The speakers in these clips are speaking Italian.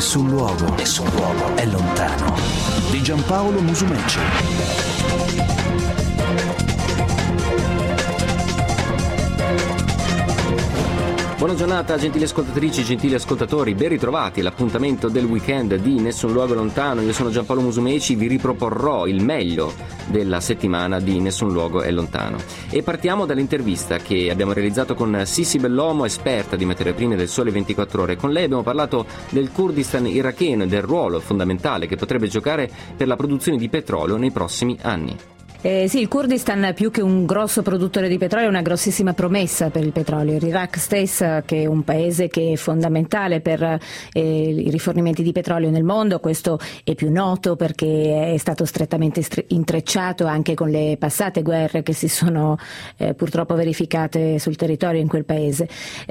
Nessun luogo è lontano. Di Giampaolo Musumeci. Buona giornata, gentili ascoltatrici, gentili ascoltatori, ben ritrovati all'appuntamento del weekend di Nessun Luogo Lontano. Io sono Giampaolo Musumeci, vi riproporrò il meglio della settimana di Nessun Luogo è Lontano. E partiamo dall'intervista che abbiamo realizzato con Sissi Bellomo, esperta di materie prime del Sole 24 Ore. Con lei abbiamo parlato del Kurdistan iracheno e del ruolo fondamentale che potrebbe giocare per la produzione di petrolio nei prossimi anni. Sì, il Kurdistan, più che un grosso produttore di petrolio, è una grossissima promessa per il petrolio. L'Iraq stesso, che è un paese che è fondamentale per i rifornimenti di petrolio nel mondo, questo è più noto perché è stato strettamente intrecciato anche con le passate guerre che si sono purtroppo verificate sul territorio in quel paese.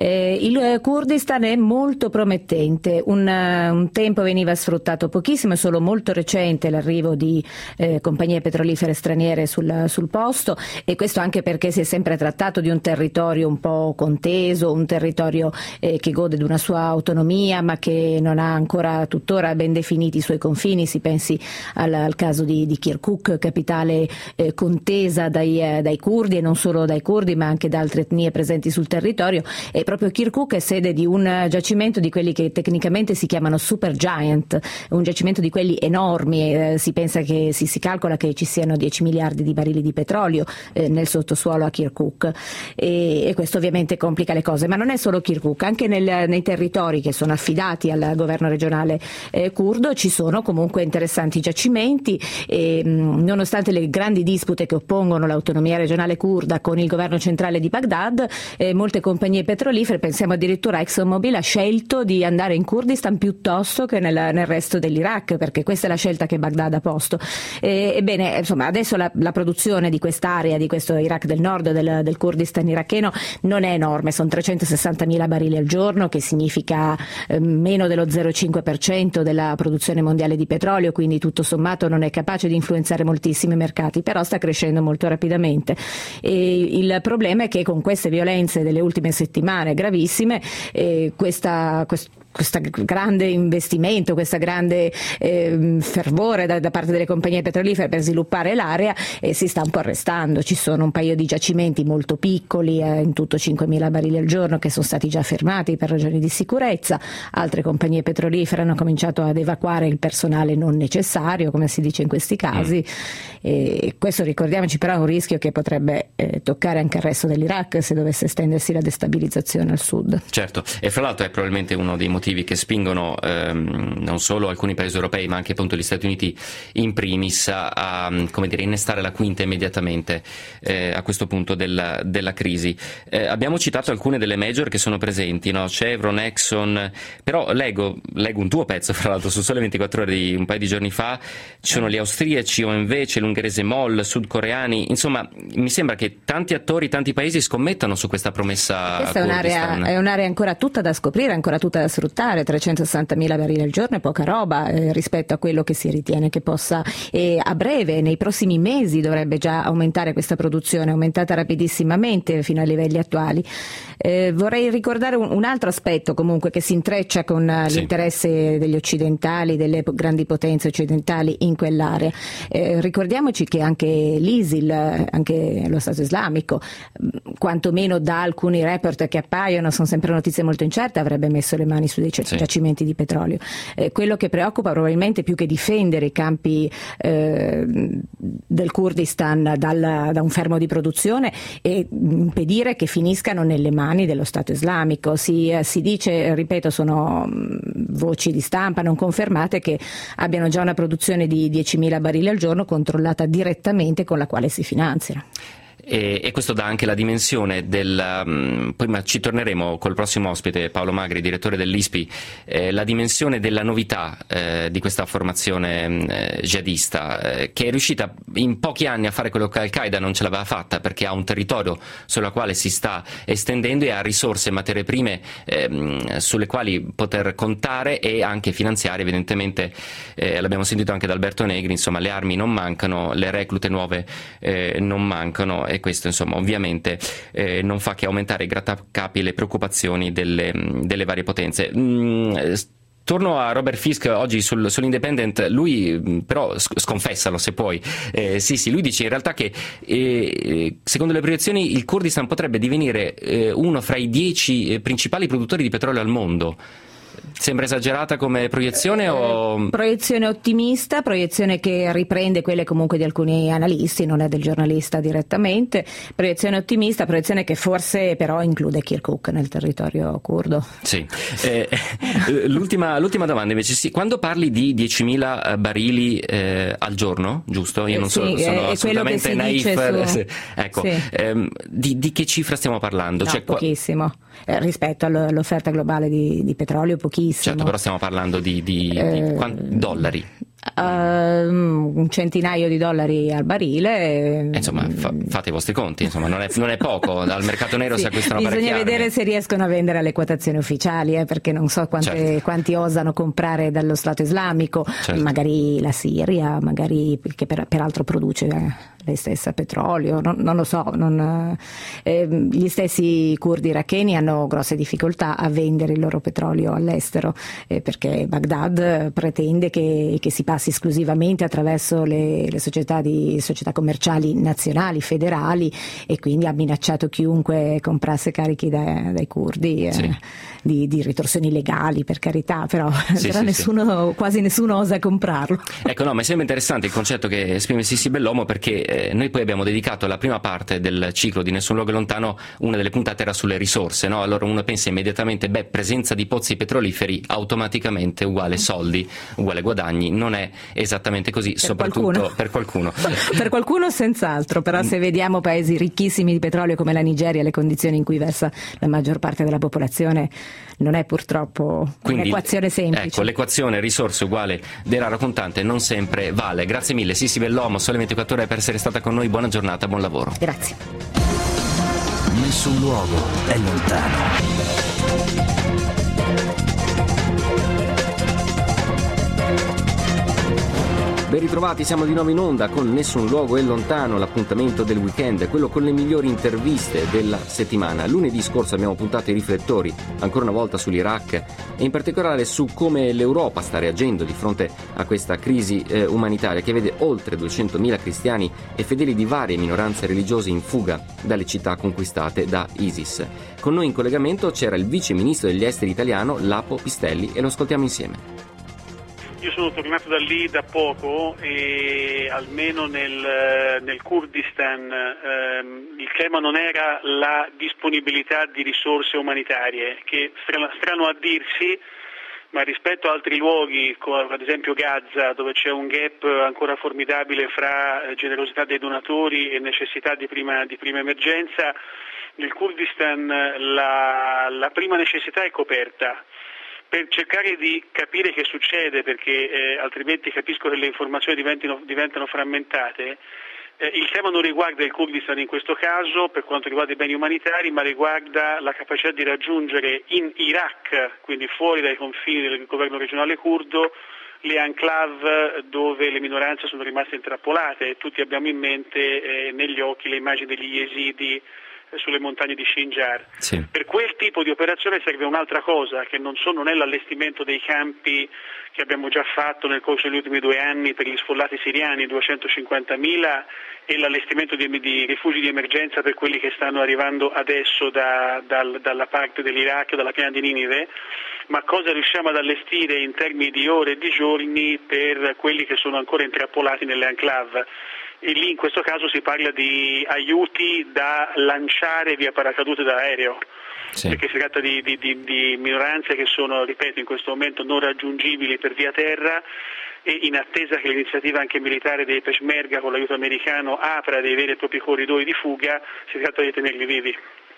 Il Kurdistan è molto promettente, un tempo veniva sfruttato pochissimo, è solo molto recente l'arrivo di compagnie petrolifere straniere sul posto, e questo anche perché si è sempre trattato di un territorio un po' conteso, un territorio che gode di una sua autonomia ma che non ha ancora tuttora ben definiti i suoi confini. Si pensi al caso di Kirkuk, capitale contesa dai curdi, e non solo dai curdi ma anche da altre etnie presenti sul territorio. E proprio Kirkuk è sede di un giacimento di quelli che tecnicamente si chiamano super giant, un giacimento di quelli enormi. Si pensa che si calcola che ci siano 10 miliardi di barili di petrolio nel sottosuolo a Kirkuk, e questo ovviamente complica le cose. Ma non è solo Kirkuk, anche nei territori che sono affidati al governo regionale curdo ci sono comunque interessanti giacimenti, e nonostante le grandi dispute che oppongono l'autonomia regionale curda con il governo centrale di Baghdad, molte compagnie petrolifere, pensiamo addirittura a ExxonMobil, ha scelto di andare in Kurdistan piuttosto che nel resto dell'Iraq, perché questa è la scelta che Baghdad ha posto. Ebbene, insomma, adesso la produzione di quest'area, di questo Iraq del nord, del Kurdistan iracheno, non è enorme, sono 360.000 barili al giorno, che significa meno dello 0,5% della produzione mondiale di petrolio, quindi tutto sommato non è capace di influenzare moltissimi mercati, però sta crescendo molto rapidamente. E il problema è che con queste violenze delle ultime settimane gravissime, questo grande investimento, questo grande fervore da parte delle compagnie petrolifere per sviluppare l'area si sta un po' arrestando. Ci sono un paio di giacimenti molto piccoli, in tutto 5.000 barili al giorno, che sono stati già fermati per ragioni di sicurezza. Altre compagnie petrolifere hanno cominciato ad evacuare il personale non necessario, come si dice in questi casi. E questo, ricordiamoci, però è un rischio che potrebbe toccare anche il resto dell'Iraq se dovesse estendersi la destabilizzazione al sud. Certo, e fra l'altro è probabilmente uno dei motivi che spingono non solo alcuni paesi europei ma anche appunto gli Stati Uniti in primis a innestare la quinta immediatamente a questo punto della crisi. Abbiamo citato alcune delle major che sono presenti, no? Chevron, Exxon, però leggo un tuo pezzo fra l'altro su Sole 24 Ore di un paio di giorni fa, ci sono gli austriaci, OMV, c'è l'ungherese MOL, sudcoreani, insomma mi sembra che tanti attori, tanti paesi scommettano su questa promessa. Questa è un'area ancora tutta da scoprire, ancora tutta da sfruttare. 360.000 barili al giorno è poca roba rispetto a quello che si ritiene che possa, a breve, nei prossimi mesi dovrebbe già aumentare questa produzione, aumentata rapidissimamente fino ai livelli attuali. Vorrei ricordare un altro aspetto comunque che si intreccia con l'interesse degli occidentali, delle grandi potenze occidentali in quell'area. Ricordiamoci che anche l'ISIL, anche lo Stato islamico, quantomeno da alcuni report che appaiono, sono sempre notizie molto incerte, avrebbe messo le mani su dei giacimenti di petrolio. Quello che preoccupa probabilmente più che difendere i campi del Kurdistan da un fermo di produzione è impedire che finiscano nelle mani dello Stato islamico. Si dice, ripeto, sono voci di stampa non confermate, che abbiano già una produzione di 10.000 barili al giorno controllata direttamente, con la quale si finanziano. E questo dà anche la dimensione poi ma ci torneremo col prossimo ospite, Paolo Magri, direttore dell'ISPI, la dimensione della novità di questa formazione jihadista, che è riuscita in pochi anni a fare quello che Al-Qaeda non ce l'aveva fatta, perché ha un territorio sulla quale si sta estendendo e ha risorse e materie prime sulle quali poter contare e anche finanziare. Evidentemente l'abbiamo sentito anche da Alberto Negri, insomma le armi non mancano, le reclute nuove non mancano, e questo insomma ovviamente non fa che aumentare i grattacapi e le preoccupazioni delle varie potenze. torno a Robert Fisk oggi sull'Independent, lui però sconfessalo se puoi, sì, lui dice in realtà che secondo le proiezioni il Kurdistan potrebbe divenire uno fra i 10 principali produttori di petrolio al mondo. Sembra esagerata come proiezione o... Proiezione ottimista, proiezione che riprende quelle comunque di alcuni analisti, non è del giornalista direttamente, proiezione ottimista, proiezione che forse però include Kirkuk nel territorio curdo. Sì. L'ultima domanda invece, sì, quando parli di 10.000 barili al giorno, giusto? Io non sono assolutamente naif. Ecco, sì. Di che cifra stiamo parlando? No, pochissimo. Rispetto all'offerta globale di petrolio, pochissimo. Certo, però stiamo parlando di quanti dollari? Un centinaio di dollari al barile. Insomma, fate i vostri conti, insomma, non è poco. Dal mercato nero si acquistano parecchie armi. Bisogna vedere se riescono a vendere alle quotazioni ufficiali, perché non so quanti osano comprare dallo Stato islamico, certo. Magari la Siria, magari che peraltro produce lei stessa petrolio, non lo so. Gli stessi curdi iracheni hanno grosse difficoltà a vendere il loro petrolio all'estero, perché Baghdad pretende che si passi esclusivamente attraverso le società commerciali nazionali, federali, e quindi ha minacciato chiunque comprasse carichi dai curdi di ritorsioni legali, per carità, però quasi nessuno osa comprarlo. Ecco, no, ma sembra interessante il concetto che esprime Sissi Bellomo, perché noi poi abbiamo dedicato la prima parte del ciclo di Nessun luogo lontano, una delle puntate era sulle risorse, no? Allora uno pensa immediatamente, presenza di pozzi petroliferi automaticamente uguale soldi, uguale guadagni. Non è esattamente così, soprattutto per qualcuno. Per qualcuno senz'altro, però se vediamo paesi ricchissimi di petrolio come la Nigeria, le condizioni in cui versa la maggior parte della popolazione, non è purtroppo un'equazione semplice. Ecco, l'equazione risorse uguale denaro contante non sempre vale. Grazie mille Sissi Bellomo, Sole 24 Ore, per essere stata con noi. Buona giornata, buon lavoro. Grazie. Nessun luogo è lontano. Ben ritrovati, siamo di nuovo in onda con Nessun luogo è lontano, l'appuntamento del weekend, quello con le migliori interviste della settimana. Lunedì scorso abbiamo puntato i riflettori ancora una volta sull'Iraq e in particolare su come l'Europa sta reagendo di fronte a questa crisi umanitaria che vede oltre 200.000 cristiani e fedeli di varie minoranze religiose in fuga dalle città conquistate da ISIS. Con noi in collegamento c'era il vice ministro degli esteri italiano Lapo Pistelli e lo ascoltiamo insieme. Io sono tornato da lì da poco e almeno nel Kurdistan il tema non era la disponibilità di risorse umanitarie, che strano a dirsi, ma rispetto a altri luoghi, come ad esempio Gaza, dove c'è un gap ancora formidabile fra generosità dei donatori e necessità di prima emergenza, nel Kurdistan la prima necessità è coperta. Per cercare di capire che succede, perché altrimenti capisco che le informazioni diventano frammentate, il tema non riguarda il Kurdistan in questo caso per quanto riguarda i beni umanitari, ma riguarda la capacità di raggiungere in Iraq, quindi fuori dai confini del governo regionale curdo, le enclave dove le minoranze sono rimaste intrappolate. Tutti abbiamo in mente negli occhi le immagini degli Yazidi sulle montagne di Sinjar. Sì. Per quel tipo di operazione serve un'altra cosa, che non è l'allestimento dei campi che abbiamo già fatto nel corso degli ultimi 2 anni per gli sfollati siriani, 250.000, e l'allestimento di rifugi di emergenza per quelli che stanno arrivando adesso dalla parte dell'Iraq o dalla piana di Ninive, ma cosa riusciamo ad allestire in termini di ore e di giorni per quelli che sono ancora intrappolati nelle enclave. E lì in questo caso si parla di aiuti da lanciare via paracadute da aereo, perché si tratta di minoranze che sono, ripeto, in questo momento non raggiungibili per via terra, e in attesa che l'iniziativa anche militare dei Peshmerga con l'aiuto americano apra dei veri e propri corridoi di fuga, si tratta di tenerli vivi.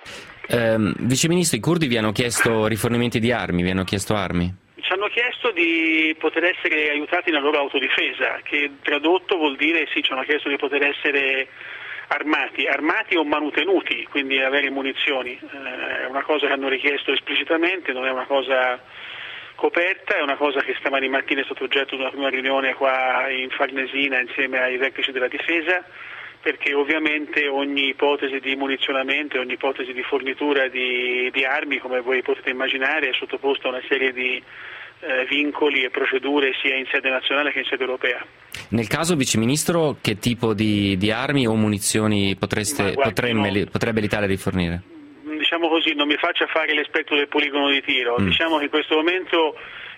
Vice Ministro, i curdi vi hanno chiesto rifornimenti di armi, vi hanno chiesto armi? Ci hanno chiesto di poter essere aiutati nella loro autodifesa, che tradotto vuol dire ci hanno chiesto di poter essere armati o manutenuti, quindi avere munizioni. È una cosa che hanno richiesto esplicitamente, non è una cosa coperta, è una cosa che stamani mattina è stato oggetto di una prima riunione qua in Farnesina insieme ai vertici della difesa, perché ovviamente ogni ipotesi di munizionamento, ogni ipotesi di fornitura di armi, come voi potete immaginare, è sottoposta a una serie di vincoli e procedure sia in sede nazionale che in sede europea. Nel caso, Vice Ministro, che tipo di armi o munizioni potrebbe l'Italia rifornire? Diciamo così, non mi faccia fare l'esperto del poligono di tiro. Diciamo che in questo momento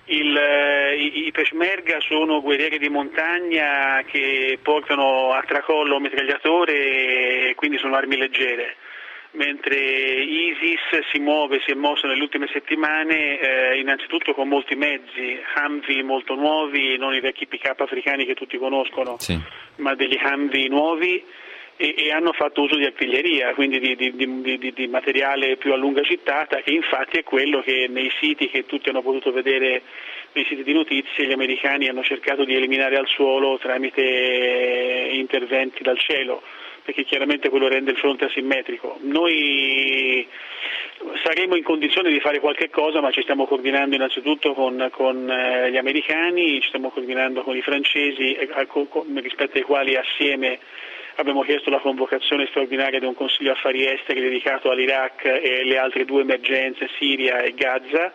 i Peshmerga sono guerrieri di montagna che portano a tracollo mitragliatore e quindi sono armi leggere, mentre ISIS si è mosso nelle ultime settimane innanzitutto con molti mezzi, Humvee molto nuovi, non i vecchi pick-up africani che tutti conoscono, sì, ma degli Humvee nuovi, e hanno fatto uso di artiglieria, quindi di materiale più a lunga gittata, che infatti è quello che nei siti che tutti hanno potuto vedere, nei siti di notizie, gli americani hanno cercato di eliminare al suolo tramite interventi dal cielo, perché chiaramente quello rende il fronte asimmetrico. Noi saremo in condizione di fare qualche cosa, ma ci stiamo coordinando innanzitutto con gli americani, ci stiamo coordinando con i francesi, rispetto ai quali assieme abbiamo chiesto la convocazione straordinaria di un Consiglio Affari Esteri dedicato all'Iraq e le altre due emergenze, Siria e Gaza.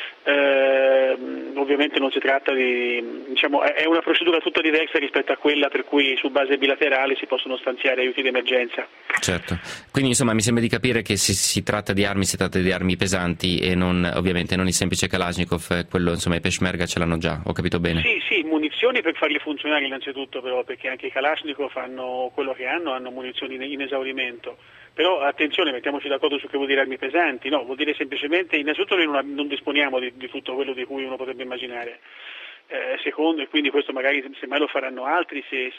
Ovviamente non si tratta è una procedura tutta diversa rispetto a quella per cui su base bilaterale si possono stanziare aiuti di emergenza. Certo, quindi insomma mi sembra di capire che si tratta di armi pesanti e ovviamente non il semplice Kalashnikov, quello insomma i Peshmerga ce l'hanno già, ho capito bene? Sì, munizioni per farli funzionare innanzitutto, però, perché anche i Kalashnikov hanno quello che hanno munizioni in esaurimento. Però attenzione, mettiamoci d'accordo su che vuol dire armi pesanti, no, vuol dire semplicemente, innanzitutto noi non disponiamo di tutto quello di cui uno potrebbe immaginare, secondo, e quindi questo magari semmai lo faranno altri se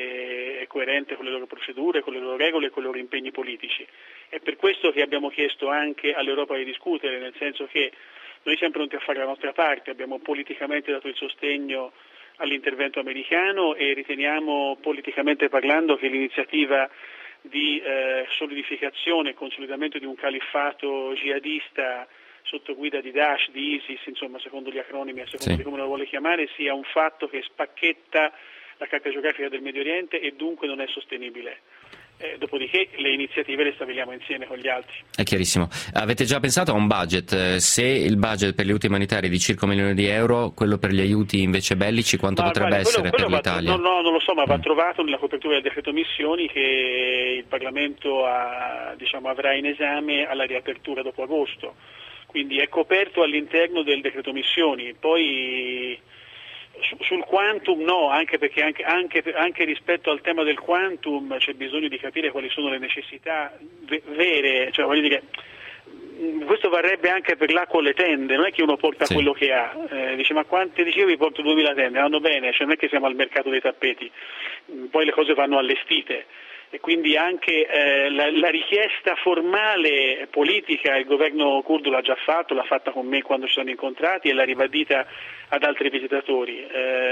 è coerente con le loro procedure, con le loro regole e con i loro impegni politici. È per questo che abbiamo chiesto anche all'Europa di discutere, nel senso che noi siamo pronti a fare la nostra parte, abbiamo politicamente dato il sostegno all'intervento americano e riteniamo politicamente parlando che l'iniziativa di solidificazione e consolidamento di un califfato jihadista sotto guida di Daesh, di ISIS, insomma secondo gli acronimi, a seconda di come lo vuole chiamare, sia un fatto che spacchetta la carta geografica del Medio Oriente e dunque non è sostenibile. Dopodiché le iniziative le stabiliamo insieme con gli altri. È chiarissimo. Avete già pensato a un budget? Se il budget per gli aiuti umanitari è di circa €1 milione, quello per gli aiuti invece bellici quanto potrebbe essere per l'Italia? No, non lo so, ma va trovato nella copertura del decreto missioni che il Parlamento avrà in esame alla riapertura dopo agosto. Quindi è coperto all'interno del decreto missioni. Poi sul quantum no, anche perché anche rispetto al tema del quantum c'è bisogno di capire quali sono le necessità vere, cioè voglio dire, questo varrebbe anche per l'acqua o le tende, non è che uno porta quello che ha, dice ma quante dicevo vi porto 2000 tende, vanno bene, cioè non è che siamo al mercato dei tappeti, poi le cose vanno allestite. E quindi anche la richiesta formale politica il governo curdo l'ha già fatto, l'ha fatta con me quando ci siamo incontrati e l'ha ribadita ad altri visitatori.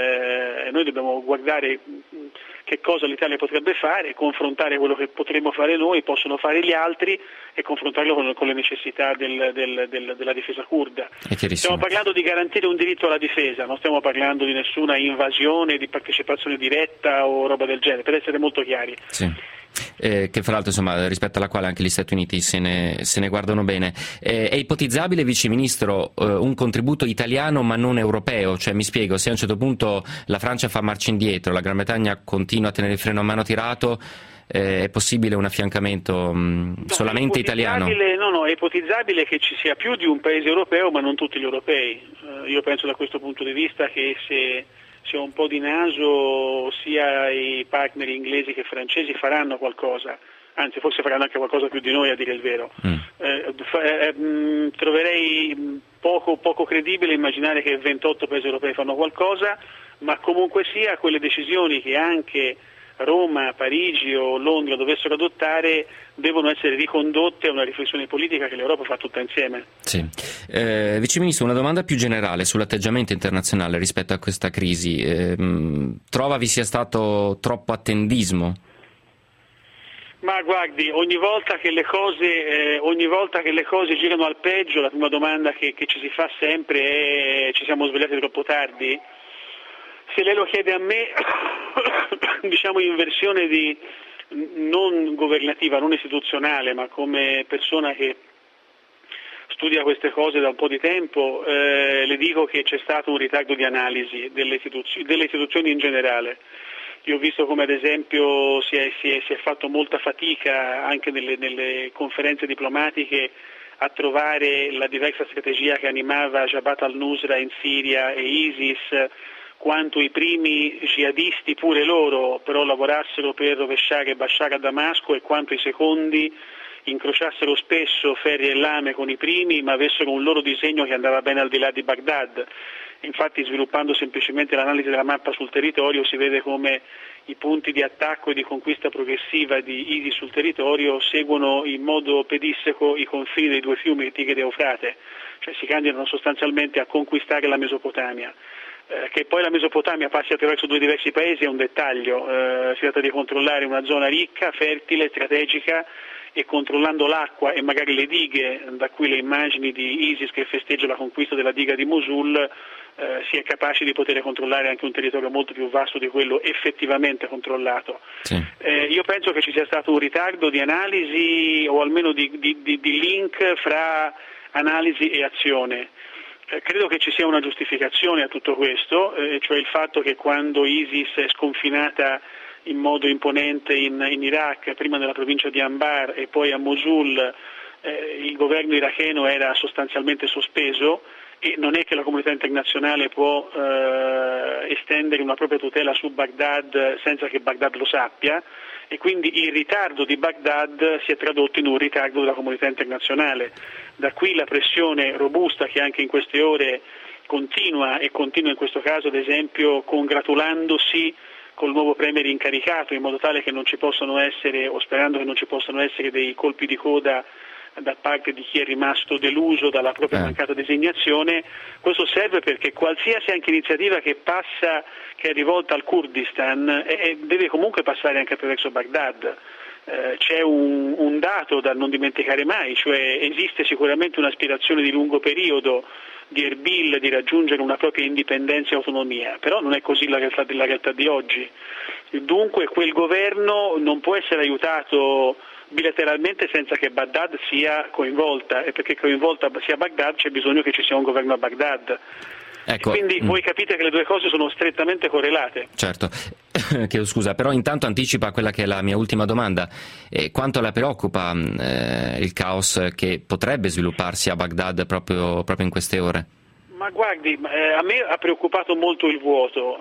Noi dobbiamo guardare che cosa l'Italia potrebbe fare, confrontare quello che potremmo fare noi, possono fare gli altri e confrontarlo con le necessità della difesa curda. Stiamo parlando di garantire un diritto alla difesa, non stiamo parlando di nessuna invasione, di partecipazione diretta o roba del genere, per essere molto chiari. Sì. Che fra l'altro insomma rispetto alla quale anche gli Stati Uniti se ne guardano bene. È ipotizzabile, Vice Ministro, un contributo italiano ma non europeo? Cioè mi spiego, se a un certo punto la Francia fa marcia indietro, la Gran Bretagna continua a tenere il freno a mano tirato, è possibile un affiancamento solamente italiano? No, è ipotizzabile che ci sia più di un paese europeo ma non tutti gli europei. Io penso da questo punto di vista che se un po' di naso sia i partner inglesi che francesi faranno qualcosa, anzi forse faranno anche qualcosa più di noi a dire il vero. Troverei poco credibile immaginare che 28 paesi europei fanno qualcosa, ma comunque sia quelle decisioni che anche Roma, Parigi o Londra dovessero adottare devono essere ricondotte a una riflessione politica che l'Europa fa tutta insieme. Sì. Vice Ministro, una domanda più generale sull'atteggiamento internazionale rispetto a questa crisi. Trova vi sia stato troppo attendismo? Ma guardi, ogni volta che le cose girano al peggio, la prima domanda che ci si fa sempre è: ci siamo svegliati troppo tardi? Se lei lo chiede a me, diciamo in versione non governativa, non istituzionale, ma come persona che studia queste cose da un po' di tempo, le dico che c'è stato un ritardo di analisi delle istituzioni in generale. Io ho visto come ad esempio si è fatto molta fatica anche nelle conferenze diplomatiche a trovare la diversa strategia che animava Jabhat al-Nusra in Siria e ISIS, quanto i primi jihadisti pure loro però lavorassero per rovesciare Bashar a Damasco e quanto i secondi incrociassero spesso ferri e lame con i primi ma avessero un loro disegno che andava bene al di là di Baghdad. Infatti, sviluppando semplicemente l'analisi della mappa sul territorio, si vede come i punti di attacco e di conquista progressiva di ISIS sul territorio seguono in modo pedissequo i confini dei due fiumi Tigri ed Eufrate, cioè si candidano sostanzialmente a conquistare la Mesopotamia. Che poi la Mesopotamia passi attraverso due diversi paesi è un dettaglio, si tratta di controllare una zona ricca, fertile, strategica, e controllando l'acqua e magari le dighe, da cui le immagini di ISIS che festeggia la conquista della diga di Mosul, si è capaci di poter controllare anche un territorio molto più vasto di quello effettivamente controllato. Sì. Io penso che ci sia stato un ritardo di analisi o almeno di link fra analisi e azione. Credo che ci sia una giustificazione a tutto questo, cioè il fatto che quando ISIS è sconfinata in modo imponente in Iraq, prima nella provincia di Anbar e poi a Mosul, il governo iracheno era sostanzialmente sospeso e non è che la comunità internazionale può estendere una propria tutela su Baghdad senza che Baghdad lo sappia, e quindi il ritardo di Baghdad si è tradotto in un ritardo della comunità internazionale. Da qui la pressione robusta che anche in queste ore continua in questo caso ad esempio congratulandosi col nuovo premier incaricato in modo tale che non ci possano essere, o sperando che non ci possano essere, dei colpi di coda da parte di chi è rimasto deluso dalla propria mancata designazione. Questo serve perché qualsiasi anche iniziativa che è rivolta al Kurdistan deve comunque passare anche attraverso Baghdad. C'è un dato da non dimenticare mai, cioè esiste sicuramente un'aspirazione di lungo periodo di Erbil di raggiungere una propria indipendenza e autonomia, però non è così la realtà di oggi. Dunque quel governo non può essere aiutato bilateralmente senza che Baghdad sia coinvolta, e perché coinvolta sia Baghdad c'è bisogno che ci sia un governo a Baghdad. Ecco, quindi voi capite che le due cose sono strettamente correlate. Certo, chiedo scusa, però intanto anticipa quella che è la mia ultima domanda. Quanto la preoccupa il caos che potrebbe svilupparsi a Baghdad proprio in queste ore? Ma guardi, a me ha preoccupato molto il vuoto,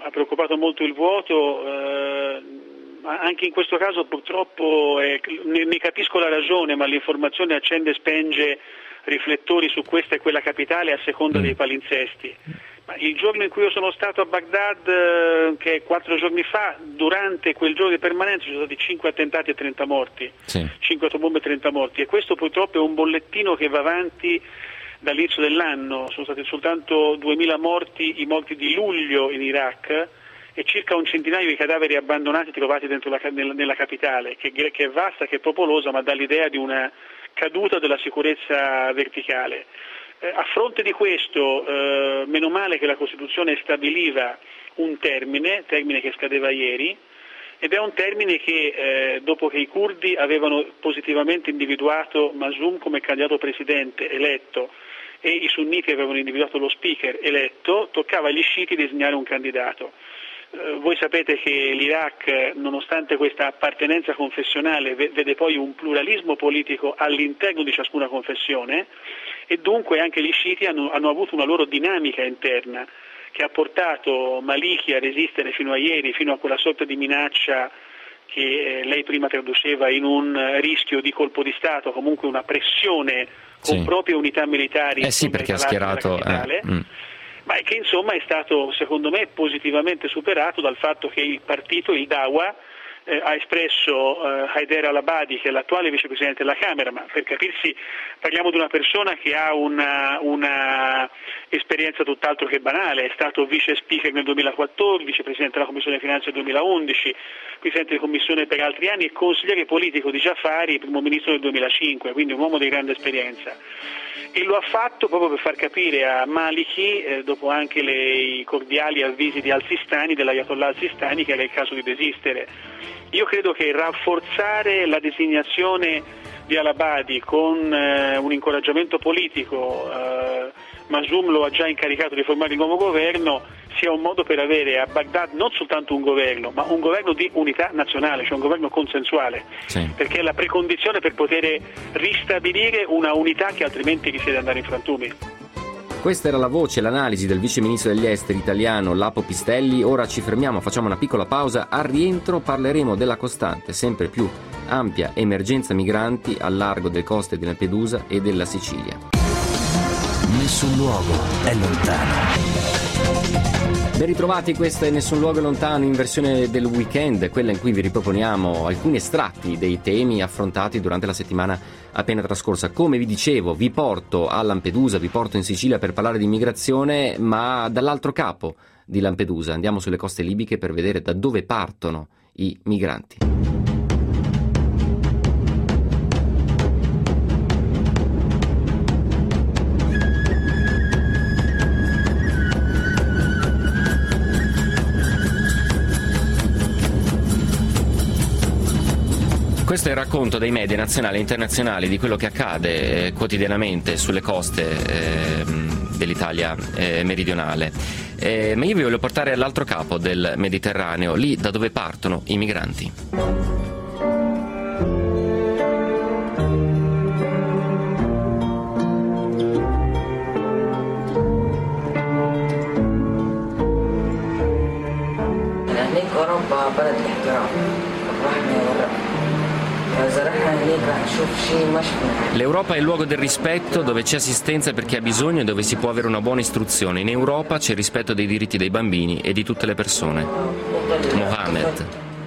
anche in questo caso purtroppo ne capisco la ragione, ma l'informazione accende e spenge riflettori su questa e quella capitale a seconda dei palinsesti. Ma il giorno in cui io sono stato a Baghdad, che è 4 giorni fa, durante quel giorno di permanenza ci sono stati 5 attentati e 30 morti, 5 autobombe e 30 morti, e questo purtroppo è un bollettino che va avanti dall'inizio dell'anno. Sono stati soltanto 2000 morti, i morti di luglio in Iraq, e circa un centinaio di cadaveri abbandonati trovati dentro nella capitale, che è vasta, che è popolosa, ma dà l'idea di una caduta della sicurezza verticale. A fronte di questo, meno male che la Costituzione stabiliva un termine che scadeva ieri, ed è un termine che dopo che i curdi avevano positivamente individuato Masum come candidato presidente eletto e i sunniti avevano individuato lo speaker eletto, toccava agli sciiti disegnare un candidato. Voi sapete che l'Iraq, nonostante questa appartenenza confessionale, vede poi un pluralismo politico all'interno di ciascuna confessione, e dunque anche gli sciiti hanno avuto una loro dinamica interna che ha portato Maliki a resistere fino a ieri, fino a quella sorta di minaccia che lei prima traduceva in un rischio di colpo di Stato, comunque una pressione con proprie unità militari perché ha schierato ma che insomma è stato secondo me positivamente superato dal fatto che il partito, il Dawa, ha espresso Haider al-Abadi, che è l'attuale vicepresidente della Camera, ma per capirsi parliamo di una persona che ha una esperienza tutt'altro che banale, è stato vice speaker nel 2014, vicepresidente della Commissione Finanze nel 2011, presidente di commissione per altri anni e consigliere politico di Jafari, primo ministro nel 2005, quindi un uomo di grande esperienza. E lo ha fatto proprio per far capire a Maliki, dopo anche i cordiali avvisi di Al-Sistani, dell'Ayatollah Al-Sistani, che era il caso di desistere. Io credo che rafforzare la designazione di al-Abadi con un incoraggiamento politico, Masum lo ha già incaricato di formare il nuovo governo, sia un modo per avere a Baghdad non soltanto un governo, ma un governo di unità nazionale, cioè un governo consensuale, sì. Perché è la precondizione per poter ristabilire una unità che altrimenti rischia di andare in frantumi. Questa era la voce, l'analisi del vice ministro degli esteri italiano Lapo Pistelli. Ora ci fermiamo, facciamo una piccola pausa. Al rientro parleremo della costante, sempre più ampia emergenza migranti al largo delle coste di Lampedusa e della Sicilia. Nessun luogo è lontano. Ben ritrovati, questo è Nessun luogo è lontano in versione del weekend, quella in cui vi riproponiamo alcuni estratti dei temi affrontati durante la settimana appena trascorsa. Come vi dicevo, vi porto a Lampedusa, vi porto in Sicilia per parlare di immigrazione, ma dall'altro capo di Lampedusa. Andiamo sulle coste libiche per vedere da dove partono i migranti. Questo è il racconto dei media nazionali e internazionali di quello che accade quotidianamente sulle coste dell'Italia meridionale. Ma io vi voglio portare all'altro capo del Mediterraneo, lì da dove partono i migranti. L'Europa è il luogo del rispetto, dove c'è assistenza per chi ha bisogno e dove si può avere una buona istruzione. In Europa c'è il rispetto dei diritti dei bambini e di tutte le persone. Mohamed.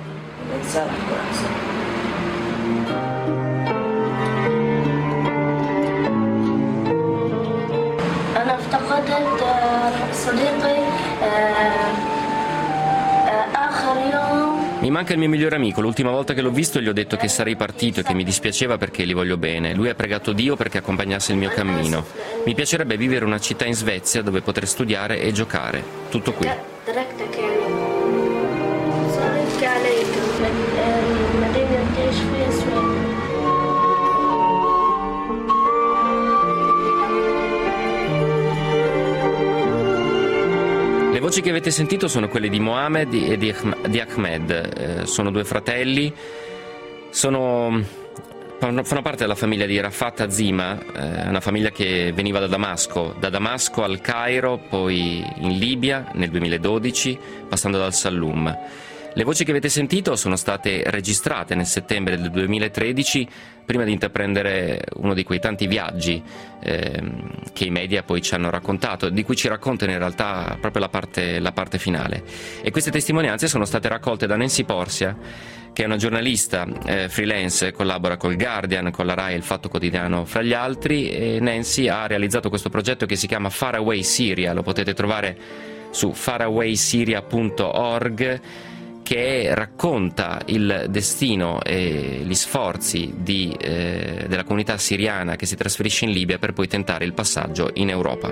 Mi manca il mio migliore amico, l'ultima volta che l'ho visto gli ho detto che sarei partito e che mi dispiaceva perché gli voglio bene. Lui ha pregato Dio perché accompagnasse il mio cammino. Mi piacerebbe vivere una città in Svezia dove poter studiare e giocare. Tutto qui. Le voci che avete sentito sono quelle di Mohamed e di Ahmed, sono due fratelli, fanno parte della famiglia di Rafat Azima, una famiglia che veniva da Damasco al Cairo, poi in Libia nel 2012, passando dal Saloum. Le voci che avete sentito sono state registrate nel settembre del 2013, prima di intraprendere uno di quei tanti viaggi che i media poi ci hanno raccontato, di cui ci raccontano in realtà proprio la parte finale. E queste testimonianze sono state raccolte da Nancy Porcia, che è una giornalista freelance, collabora col Guardian, con la Rai e il Fatto Quotidiano fra gli altri, e Nancy ha realizzato questo progetto che si chiama Faraway Syria, lo potete trovare su farawaysyria.org, che racconta il destino e gli sforzi della comunità siriana che si trasferisce in Libia per poi tentare il passaggio in Europa.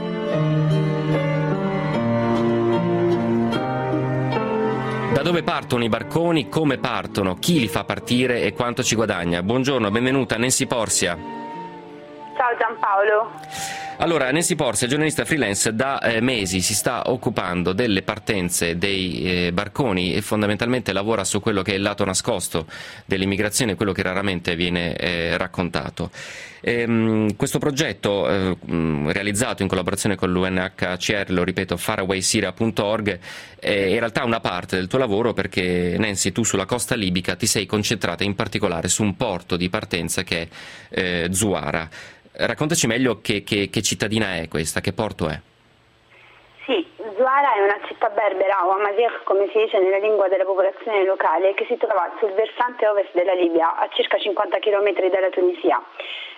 Da dove partono i barconi, come partono, chi li fa partire e quanto ci guadagna? Buongiorno, benvenuta Nancy Porcia. Ciao Giampaolo. Allora, Nancy Porcia, giornalista freelance, da mesi si sta occupando delle partenze dei barconi e fondamentalmente lavora su quello che è il lato nascosto dell'immigrazione, quello che raramente viene raccontato. Questo progetto realizzato in collaborazione con l'UNHCR, lo ripeto, farawaysyria.org, è in realtà una parte del tuo lavoro, perché Nancy, tu sulla costa libica ti sei concentrata in particolare su un porto di partenza che è Zuara. Raccontaci meglio che cittadina è questa, che porto è? Sì, Zuara è una città berbera, o Amazigh come si dice nella lingua della popolazione locale, che si trova sul versante ovest della Libia, a circa 50 km dalla Tunisia.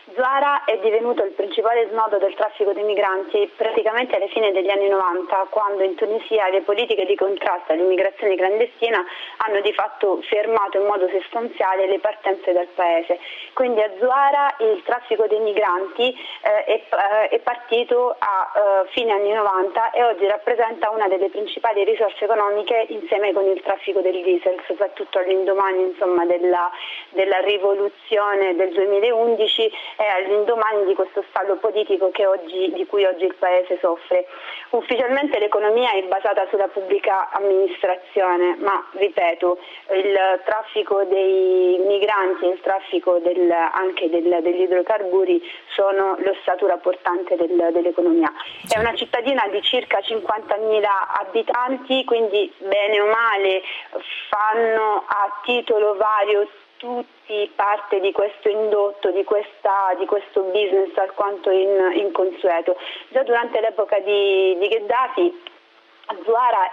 Zuara è divenuto il principale snodo del traffico di migranti praticamente alla fine degli anni 90, quando in Tunisia le politiche di contrasto all'immigrazione clandestina hanno di fatto fermato in modo sostanziale le partenze dal paese. Quindi a Zuara il traffico dei migranti è partito a fine anni 90 e oggi rappresenta una delle principali risorse economiche insieme con il traffico del diesel, soprattutto all'indomani della rivoluzione del 2011 e all'indomani di questo stallo politico di cui oggi il Paese soffre. Ufficialmente l'economia è basata sulla pubblica amministrazione, ma ripeto, il traffico dei migranti e il traffico anche degli idrocarburi sono l'ossatura portante dell'economia. È una cittadina di circa 50.000 abitanti, quindi bene o male fanno a titolo vario tutti parte di questo indotto, di questo business alquanto inconsueto. Già durante l'epoca di Gheddafi Zuara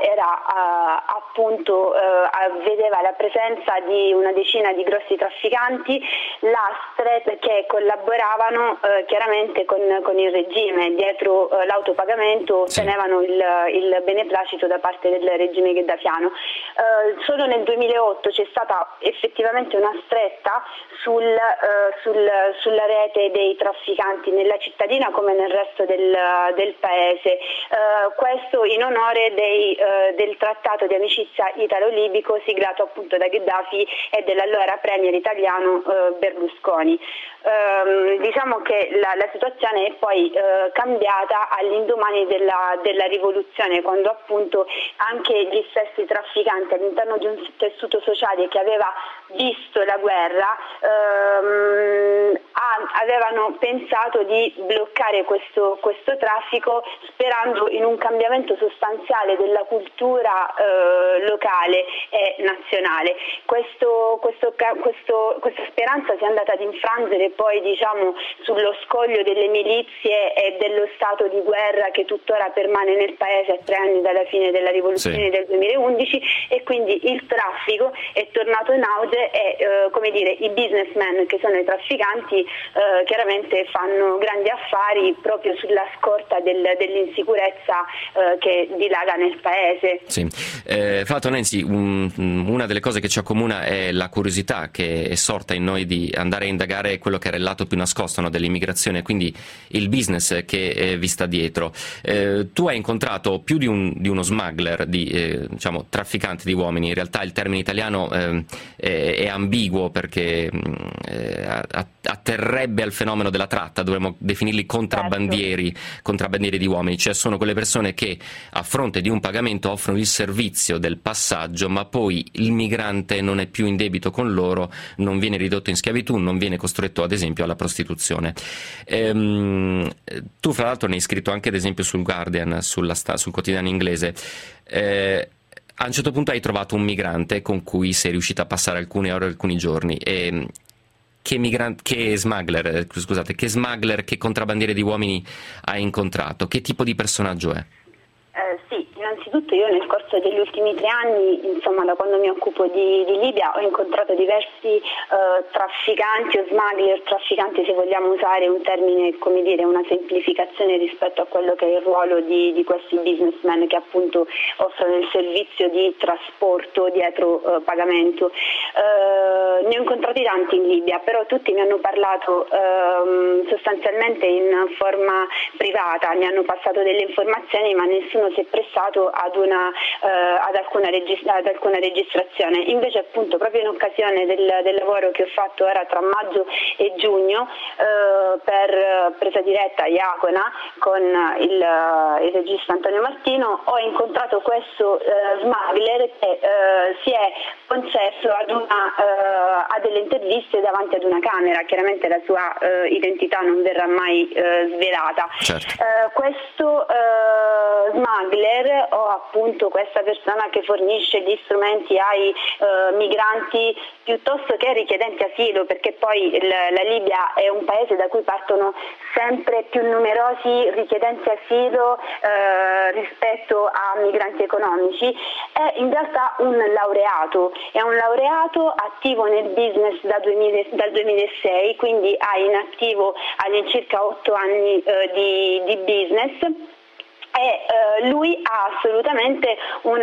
vedeva la presenza di una decina di grossi trafficanti, lastre che collaboravano chiaramente con il regime, dietro l'autopagamento ottenevano il beneplacito da parte del regime gheddafiano. Solo nel 2008 c'è stata effettivamente una stretta sulla rete dei trafficanti nella cittadina come nel resto del paese, questo in onore del trattato di amicizia italo-libico siglato appunto da Gheddafi e dell'allora premier italiano Berlusconi. Diciamo che la situazione è poi cambiata all'indomani della rivoluzione, quando appunto anche gli stessi trafficanti all'interno di un tessuto sociale che aveva visto la guerra avevano pensato di bloccare questo traffico sperando in un cambiamento sostanziale della cultura locale e nazionale. Questa speranza si è andata ad infrangere poi sullo scoglio delle milizie e dello stato di guerra che tuttora permane nel paese a 3 anni dalla fine della rivoluzione del 2011, e quindi il traffico è tornato in auge e i businessmen che sono i trafficanti chiaramente fanno grandi affari proprio sulla scorta dell'insicurezza che dilaga nel paese. Sì. Fra l'altro Nancy, una delle cose che ci accomuna è la curiosità che è sorta in noi di andare a indagare quello che era il lato più nascosto dell'immigrazione, quindi il business che vi sta dietro. Tu hai incontrato più di uno smuggler, trafficante di uomini. In realtà il termine italiano è ambiguo perché atterrebbe al fenomeno della tratta, dovremmo definirli contrabbandieri di uomini, cioè sono quelle persone che a fronte di un pagamento offrono il servizio del passaggio, ma poi il migrante non è più in debito con loro, non viene ridotto in schiavitù, non viene costretto ad esempio alla prostituzione. Tu fra l'altro ne hai scritto anche ad esempio sul Guardian, sul quotidiano inglese. A un certo punto hai trovato un migrante con cui sei riuscita a passare alcune ore, alcuni giorni. Che smuggler, che contrabbandiere di uomini hai incontrato? Che tipo di personaggio è? Sì, innanzitutto io nel corso degli ultimi 3 anni, da quando mi occupo di Libia, ho incontrato diversi trafficanti o smuggler, trafficanti se vogliamo usare un termine, una semplificazione rispetto a quello che è il ruolo di questi businessmen che appunto offrono il servizio di trasporto dietro pagamento. Ne ho incontrati tanti in Libia, però tutti mi hanno parlato sostanzialmente in forma privata, mi hanno passato delle informazioni ma nessuno si è prestato ad alcuna registrazione. Invece appunto proprio in occasione del lavoro che ho fatto ora tra maggio e giugno per Presa Diretta Iacona con il regista Antonio Martino, ho incontrato questo smuggler che si è concesso a delle interviste davanti ad una camera. Chiaramente la sua identità non verrà mai svelata. Certo. Questo smuggler smuggler o appunto questa persona che fornisce gli strumenti ai migranti piuttosto che ai richiedenti asilo, perché poi la Libia è un paese da cui partono sempre più numerosi richiedenti asilo rispetto a migranti economici, è in realtà un laureato attivo nel business dal 2006, quindi ha in attivo all'incirca 8 anni di business. E lui ha assolutamente un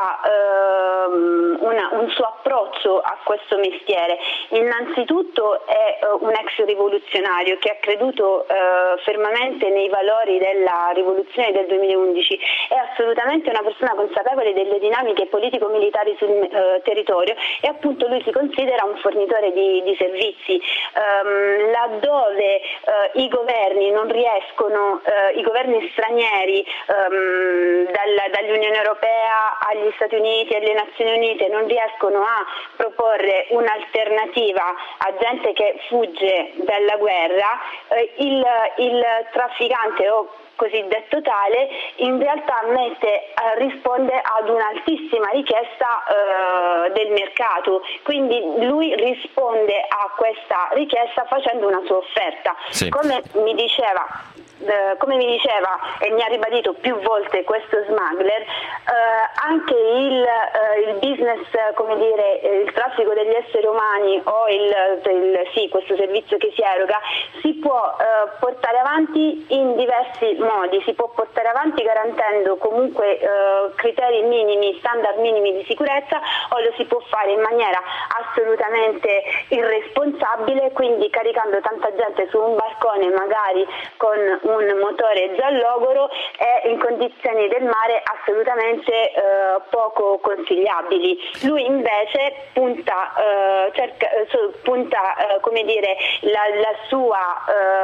suo approccio a questo mestiere. Innanzitutto è un ex rivoluzionario che ha creduto fermamente nei valori della rivoluzione del 2011, è assolutamente una persona consapevole delle dinamiche politico-militari sul territorio e appunto lui si considera un fornitore di servizi. Laddove i governi non riescono, i governi stranieri dall'Unione Europea agli Stati Uniti e alle Nazioni Unite non riescono a proporre un'alternativa a gente che fugge dalla guerra, il trafficante o cosiddetto tale in realtà risponde ad un'altissima richiesta del mercato, quindi lui risponde a questa richiesta facendo una sua offerta. Sì. Come mi diceva e mi ha ribadito più volte questo smuggler, anche il business, come dire, il traffico degli esseri umani o questo servizio che si eroga si può portare avanti in diversi modi. Si può portare avanti garantendo comunque criteri minimi, standard minimi di sicurezza, o lo si può fare in maniera assolutamente irresponsabile, quindi caricando tanta gente su un barcone magari con un motore giallogoro e in condizioni del mare assolutamente poco consigliabili. Lui invece come dire, la sua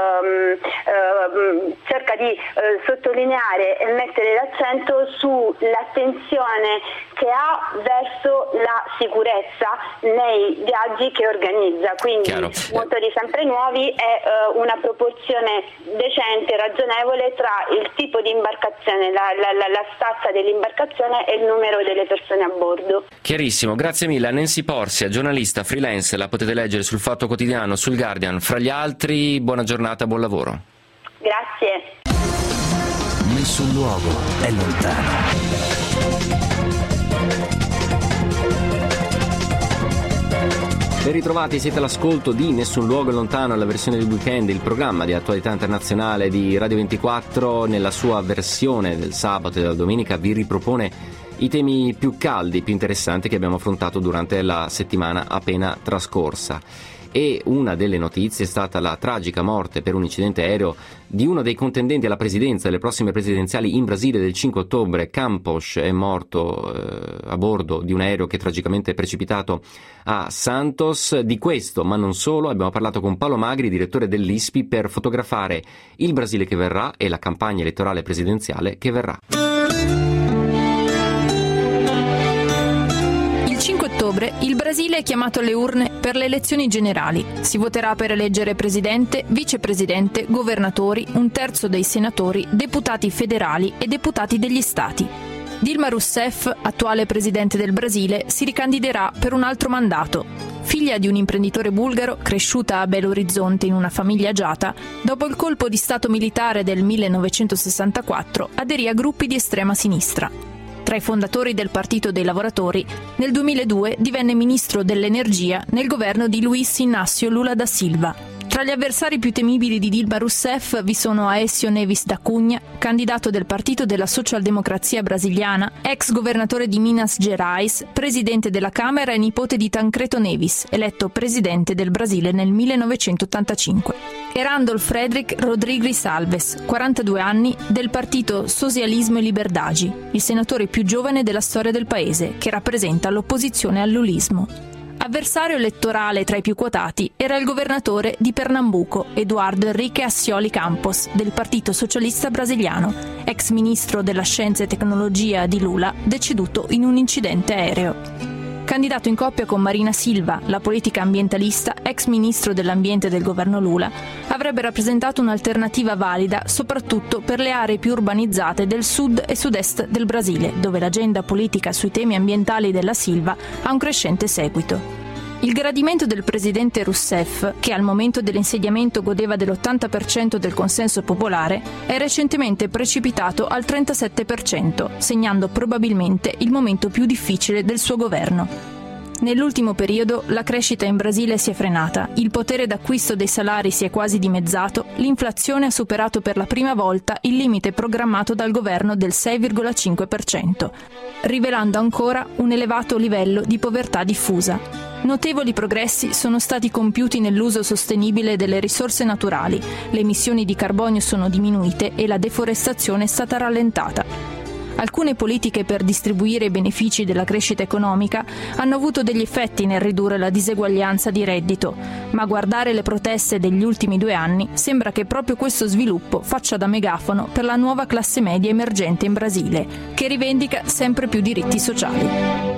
cerca di sottolineare e mettere l'accento sull'attenzione che ha verso la sicurezza nei viaggi che organizza, quindi motori sempre nuovi e una proporzione decente, ragionevole tra il tipo di imbarcazione, la stazza dell'imbarcazione e il numero delle persone a bordo. Chiarissimo, grazie mille a Nancy Porsia, giornalista freelance, la potete leggere sul Fatto Quotidiano, sul Guardian, fra gli altri. Buona giornata, buon lavoro. Grazie. Nessun luogo è lontano. Ben ritrovati, siete all'ascolto di Nessun luogo è lontano, la versione del weekend, il programma di attualità internazionale di Radio 24. Nella sua versione del sabato e della domenica vi ripropone i temi più caldi, più interessanti che abbiamo affrontato durante la settimana appena trascorsa. E una delle notizie è stata la tragica morte per un incidente aereo di uno dei contendenti alla presidenza delle prossime presidenziali in Brasile del 5 ottobre. Campos è morto a bordo di un aereo che tragicamente è precipitato a Santos. Di questo, ma non solo, abbiamo parlato con Paolo Magri, direttore dell'ISPI, per fotografare il Brasile che verrà e la campagna elettorale presidenziale che verrà. Il 5 ottobre il Brasile è chiamato alle urne per le elezioni generali. Si voterà per eleggere presidente, vicepresidente, governatori, un terzo dei senatori, deputati federali e deputati degli stati. Dilma Rousseff, attuale presidente del Brasile, si ricandiderà per un altro mandato. Figlia di un imprenditore bulgaro, cresciuta a Belo Horizonte in una famiglia agiata, dopo il colpo di stato militare del 1964 aderì a gruppi di estrema sinistra. Tra i fondatori del Partito dei Lavoratori, nel 2002 divenne ministro dell'Energia nel governo di Luiz Inácio Lula da Silva. Tra gli avversari più temibili di Dilma Rousseff vi sono Aécio Neves da Cunha, candidato del Partito della Socialdemocrazia Brasiliana, ex governatore di Minas Gerais, presidente della Camera e nipote di Tancredo Neves, eletto presidente del Brasile nel 1985. E Randolph Frederick Rodrigues Alves, 42 anni, del partito Socialismo e Liberdade, il senatore più giovane della storia del paese, che rappresenta l'opposizione al lulismo. Avversario elettorale tra i più quotati era il governatore di Pernambuco, Eduardo Henrique Ascioli Campos, del Partito Socialista Brasiliano, ex ministro della Scienza e Tecnologia di Lula, deceduto in un incidente aereo. candidato in coppia con Marina Silva, la politica ambientalista, ex ministro dell'ambiente del governo Lula, avrebbe rappresentato un'alternativa valida soprattutto per le aree più urbanizzate del sud e sud-est del Brasile, dove l'agenda politica sui temi ambientali della Silva ha un crescente seguito. Il gradimento del presidente Rousseff, che al momento dell'insediamento godeva dell'80% del consenso popolare, è recentemente precipitato al 37%, segnando probabilmente il momento più difficile del suo governo. Nell'ultimo periodo la crescita in Brasile si è frenata, il potere d'acquisto dei salari si è quasi dimezzato, l'inflazione ha superato per la prima volta il limite programmato dal governo del 6,5%, rivelando ancora un elevato livello di povertà diffusa. Notevoli progressi sono stati compiuti nell'uso sostenibile delle risorse naturali, le emissioni di carbonio sono diminuite e la deforestazione è stata rallentata. Alcune politiche per distribuire i benefici della crescita economica hanno avuto degli effetti nel ridurre la diseguaglianza di reddito, ma a guardare le proteste degli ultimi 2 anni sembra che proprio questo sviluppo faccia da megafono per la nuova classe media emergente in Brasile, che rivendica sempre più diritti sociali.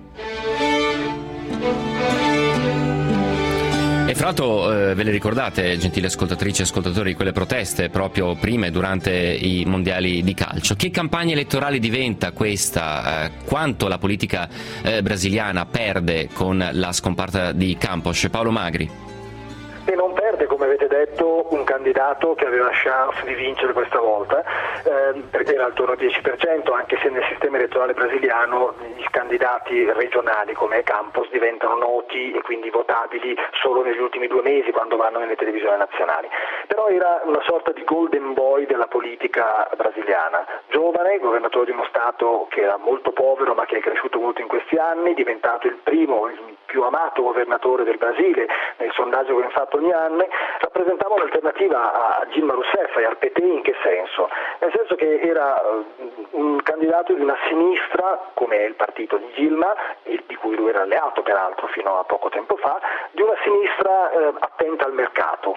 E fra l'altro ve le ricordate, gentili ascoltatrici e ascoltatori, quelle proteste proprio prima e durante i mondiali di calcio? Che campagna elettorale diventa questa? Quanto la politica brasiliana perde con la scomparsa di Campos? Paolo Magri. E non perde, come avete detto, un candidato che aveva chance di vincere questa volta, perché era attorno al 10%, anche se nel sistema elettorale brasiliano i candidati regionali come Campos diventano noti e quindi votabili solo negli ultimi 2 mesi, quando vanno nelle televisioni nazionali. Però era una sorta di golden boy della politica brasiliana, giovane, governatore di uno stato che era molto povero ma che è cresciuto molto in questi anni, diventato il più amato governatore del Brasile nel sondaggio che viene fatto ogni anno, rappresentava un'alternativa a Dilma Rousseff e al PT. In che senso? Nel senso che era un candidato di una sinistra, come è il partito di Dilma, e di cui lui era alleato peraltro fino a poco tempo fa, di una sinistra attenta al mercato,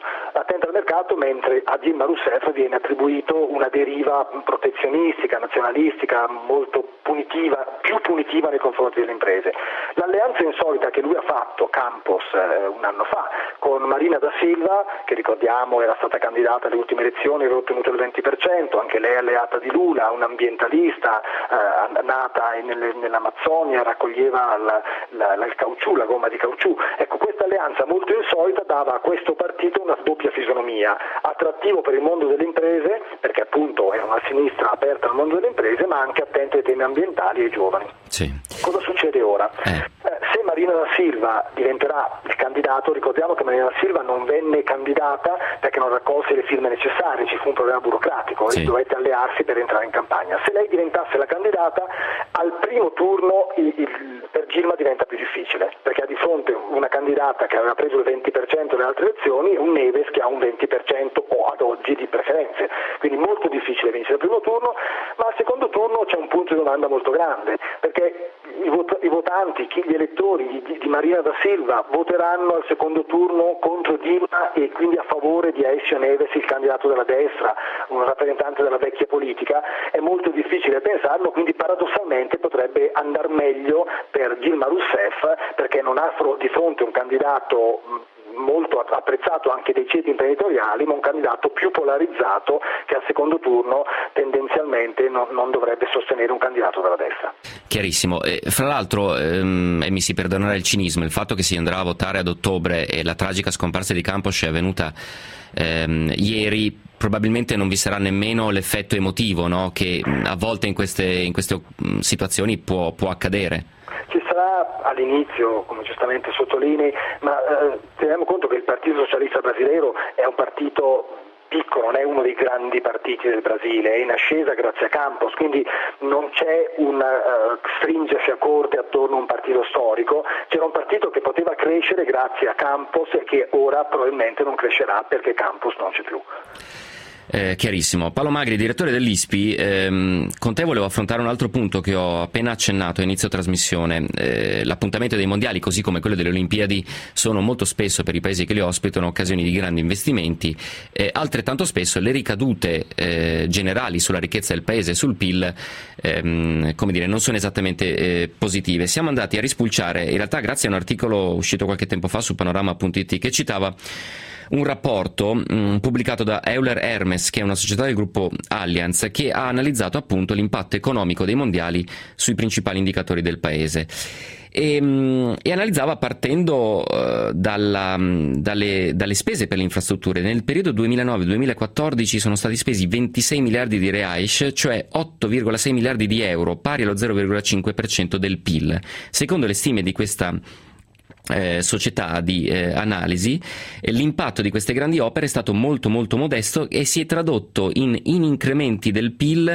mentre a Dilma Rousseff viene attribuito una deriva protezionistica, nazionalistica, molto punitiva, più punitiva nei confronti delle imprese. L'alleanza insolita che lui ha fatto, Campos, un anno fa, con Marina da Silva, che ricordiamo era stata candidata alle ultime elezioni e aveva ottenuto il 20%, anche lei alleata di Lula, un'ambientalista nata nell'Amazzonia, raccoglieva il caucciù, la gomma di caucciù. Ecco, questa alleanza molto insolita dava a questo partito una doppia fisonomia, attrattivo per il mondo delle imprese, perché appunto era una sinistra aperta al mondo delle imprese, ma anche attenta ai temi ambientali e ai giovani. Sì. Cosa succede ora? Se Marina da Silva diventerà il candidato, ricordiamo che Marina da Silva non venne candidata perché non raccolse le firme necessarie, ci fu un problema burocratico, e dovette allearsi per entrare in campagna. Se lei diventasse la candidata, al primo turno per Dilma diventa più difficile, perché ha di fronte una candidata che aveva preso il 20% delle altre elezioni e un Neves che ha un 20% o ad oggi di preferenze, quindi molto difficile vincere il primo turno, ma al secondo turno c'è un punto di domanda molto grande, perché i votanti, gli elettori di Marina da Silva voteranno al secondo turno contro Dilma e quindi a favore di Aécio Neves, il candidato della destra, un rappresentante della vecchia politica. È molto difficile pensarlo, quindi paradossalmente potrebbe andar meglio per Dilma Rousseff, perché non ha di fronte un candidato molto apprezzato anche dai ceti imprenditoriali, ma un candidato più polarizzato che al secondo turno tendenzialmente non dovrebbe sostenere un candidato della destra. Chiarissimo. Fra l'altro, e mi si perdonerà il cinismo, il fatto che si andrà a votare ad ottobre e la tragica scomparsa di Campos è avvenuta ieri, probabilmente non vi sarà nemmeno l'effetto emotivo, no? Che a volte in queste situazioni può accadere. Ci sarà all'inizio, come giustamente sottolinei, ma teniamo conto che il Partito Socialista Brasileiro è un partito piccolo, non è uno dei grandi partiti del Brasile, è in ascesa grazie a Campos, quindi non c'è un stringersi a corte attorno a un partito storico, c'era un partito che poteva crescere grazie a Campos e che ora probabilmente non crescerà perché Campos non c'è più. Chiarissimo. Paolo Magri, direttore dell'ISPI, con te volevo affrontare un altro punto che ho appena accennato a inizio trasmissione. L'appuntamento dei mondiali, così come quello delle Olimpiadi, sono molto spesso per i paesi che li ospitano occasioni di grandi investimenti, altrettanto spesso le ricadute generali sulla ricchezza del paese e sul PIL non sono esattamente positive. Siamo andati a rispulciare, in realtà grazie a un articolo uscito qualche tempo fa su Panorama.it, che citava un rapporto pubblicato da Euler Hermes, che è una società del gruppo Allianz, che ha analizzato appunto l'impatto economico dei mondiali sui principali indicatori del paese. E analizzava partendo dalle spese per le infrastrutture. Nel periodo 2009-2014 sono stati spesi 26 miliardi di reais, cioè 8,6 miliardi di euro, pari allo 0,5% del PIL. Secondo le stime di questa società di analisi, l'impatto di queste grandi opere è stato molto molto modesto e si è tradotto in incrementi del PIL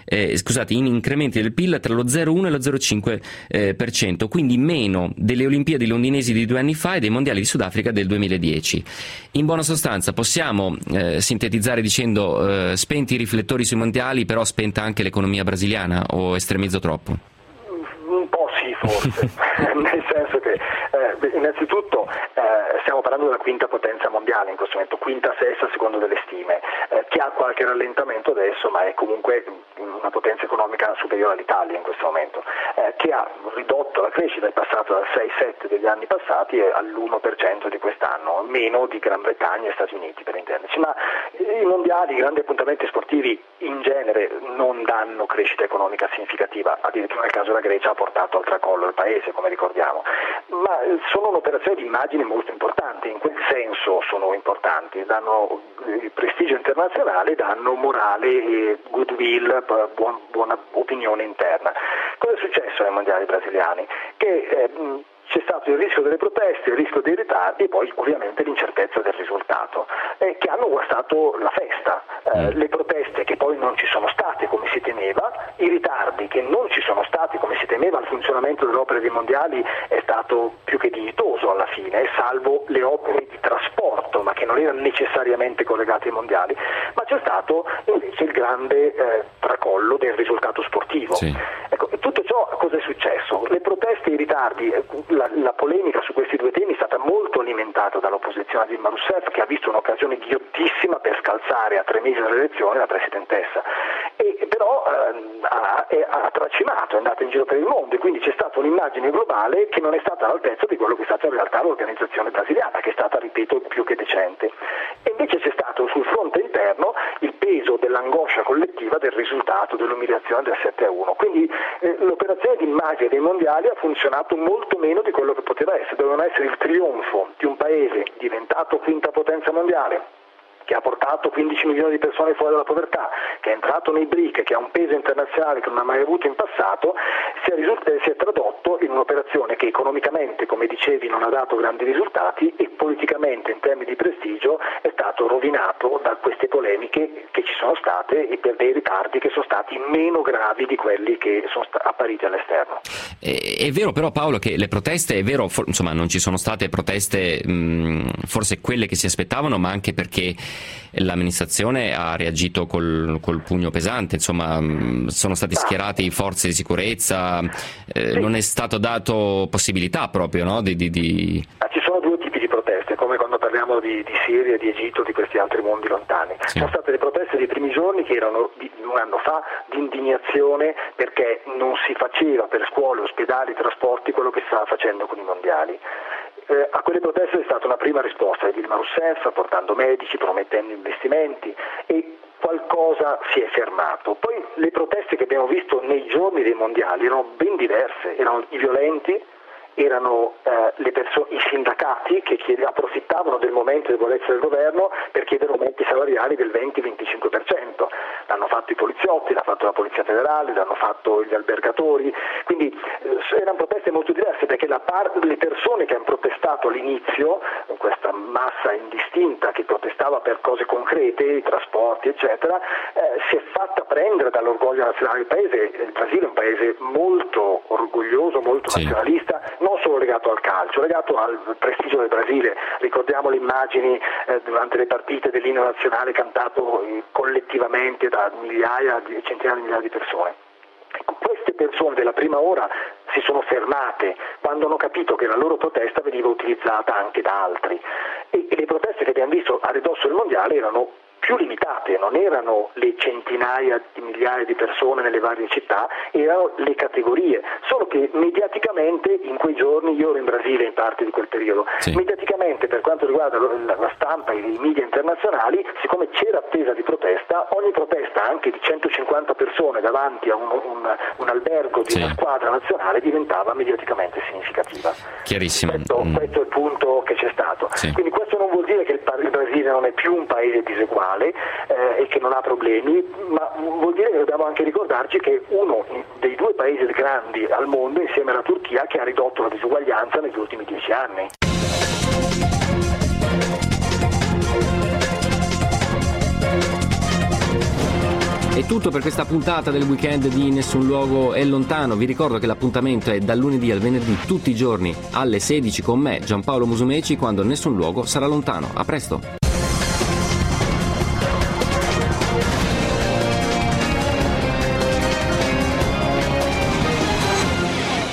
tra lo 0,1 e lo 0,5%, quindi meno delle Olimpiadi londinesi di 2 anni fa e dei mondiali di Sudafrica del 2010. In buona sostanza possiamo sintetizzare dicendo spenti i riflettori sui mondiali, però spenta anche l'economia brasiliana, o estremizzo troppo? Un po' sì, forse, nel senso che innanzitutto stiamo parlando della quinta potenza mondiale in questo momento, quinta, sesta secondo delle stime, che ha qualche rallentamento adesso, ma è comunque una potenza economica superiore all'Italia in questo momento, che ha ridotto la crescita, è passato dal 6-7 degli anni passati all'1% di quest'anno, meno di Gran Bretagna e Stati Uniti, per intenderci. Ma i mondiali, i grandi appuntamenti sportivi in genere non danno crescita economica significativa, addirittura nel caso della Grecia ha portato al tracollo il paese, come ricordiamo, ma sono un'operazione di immagine molto importante, in quel senso sono importanti, danno prestigio internazionale, danno morale, goodwill, buona opinione interna. Cosa è successo nei mondiali brasiliani? Che c'è stato il rischio delle proteste, il rischio dei ritardi e poi ovviamente l'incertezza del risultato, che hanno guastato la festa. Le proteste che poi non ci sono state come si temeva, i ritardi che non ci sono stati come si temeva, il funzionamento delle opere dei mondiali è stato più che dignitoso alla fine, salvo le opere di trasporto, ma che non erano necessariamente collegate ai mondiali, ma c'è stato invece il grande tracollo del risultato sportivo. Sì. Ecco, tutto ciò cosa è successo? Le proteste e i ritardi, la polemica su questi due temi è stata molto alimentata dall'opposizione di Dilma Rousseff, che ha visto un'occasione ghiottissima per scalzare a 3 mesi dalle elezioni la presidentessa, e però ha tracimato, è andata in giro per il mondo, e quindi c'è stata un'immagine globale che non è stata all'altezza di quello che è stata in realtà l'organizzazione brasiliana, che è stata, ripeto, più che decente. E invece c'è stato sul fronte interno il peso dell'angoscia collettiva del risultato dell'umiliazione del 7-1. Quindi l'operazione di immagine dei mondiali ha funzionato molto meno di quello che poteva essere. Dovevano essere il trionfo di un paese diventato quinta potenza mondiale, che ha portato 15 milioni di persone fuori dalla povertà, che è entrato nei BRIC, che ha un peso internazionale che non ha mai avuto in passato, si è tradotto in un'operazione che economicamente, come dicevi, non ha dato grandi risultati, e politicamente, in termini di prestigio, è stato rovinato da queste polemiche che ci sono state e per dei ritardi che sono stati meno gravi di quelli che sono appariti all'esterno. È vero però, Paolo, che le proteste, è vero, insomma, non ci sono state proteste forse quelle che si aspettavano, ma anche perché l'amministrazione ha reagito col pugno pesante, insomma sono stati schierati forze di sicurezza, non è stato dato possibilità proprio, no? Ci sono due tipi di proteste, come quando parliamo di Siria, di Egitto, di questi altri mondi lontani. Sì. Sono state le proteste dei primi giorni, che erano di un anno fa, di indignazione perché non si faceva per scuole, ospedali, trasporti quello che si stava facendo con i mondiali. A quelle proteste è stata una prima risposta di Dilma Rousseff, portando medici, promettendo investimenti, e qualcosa si è fermato. Poi le proteste che abbiamo visto nei giorni dei mondiali erano ben diverse, erano i violenti, erano i sindacati che approfittavano del momento di debolezza del governo per chiedere aumenti salariali del 20-25%. L'hanno fatto i poliziotti, l'ha fatto la Polizia Federale, l'hanno fatto gli albergatori, quindi erano proteste molto diverse, perché le persone che hanno protestato all'inizio, questa massa indistinta che protestava per cose concrete, i trasporti eccetera, si è fatta prendere dall'orgoglio nazionale del paese. Il Brasile è un paese molto orgoglioso, molto nazionalista, non solo legato legato al calcio, legato al prestigio del Brasile. Ricordiamo le immagini durante le partite dell'inno nazionale cantato collettivamente da centinaia di migliaia di persone. Queste persone della prima ora si sono fermate quando hanno capito che la loro protesta veniva utilizzata anche da altri, e le proteste che abbiamo visto a ridosso del mondiale erano più limitate, non erano le centinaia di migliaia di persone nelle varie città, erano le categorie, solo che mediaticamente in quei giorni, io ero in Brasile in parte di quel periodo, mediaticamente per quanto riguarda la stampa e i media internazionali, siccome c'era attesa di protesta, ogni protesta anche di 150 persone davanti a un albergo di una squadra nazionale diventava mediaticamente significativa. Chiarissimo. Questo è il punto che c'è stato. Quindi questo non vuol dire che il Brasile non è più un paese diseguale e che non ha problemi, ma vuol dire che dobbiamo anche ricordarci che uno dei due paesi grandi al mondo, insieme alla Turchia, che ha ridotto la disuguaglianza negli ultimi 10 anni. È tutto per questa puntata del weekend di Nessun Luogo è Lontano. Vi ricordo che l'appuntamento è dal lunedì al venerdì tutti i giorni alle 16 con me, Giampaolo Musumeci, quando Nessun Luogo sarà lontano. A presto!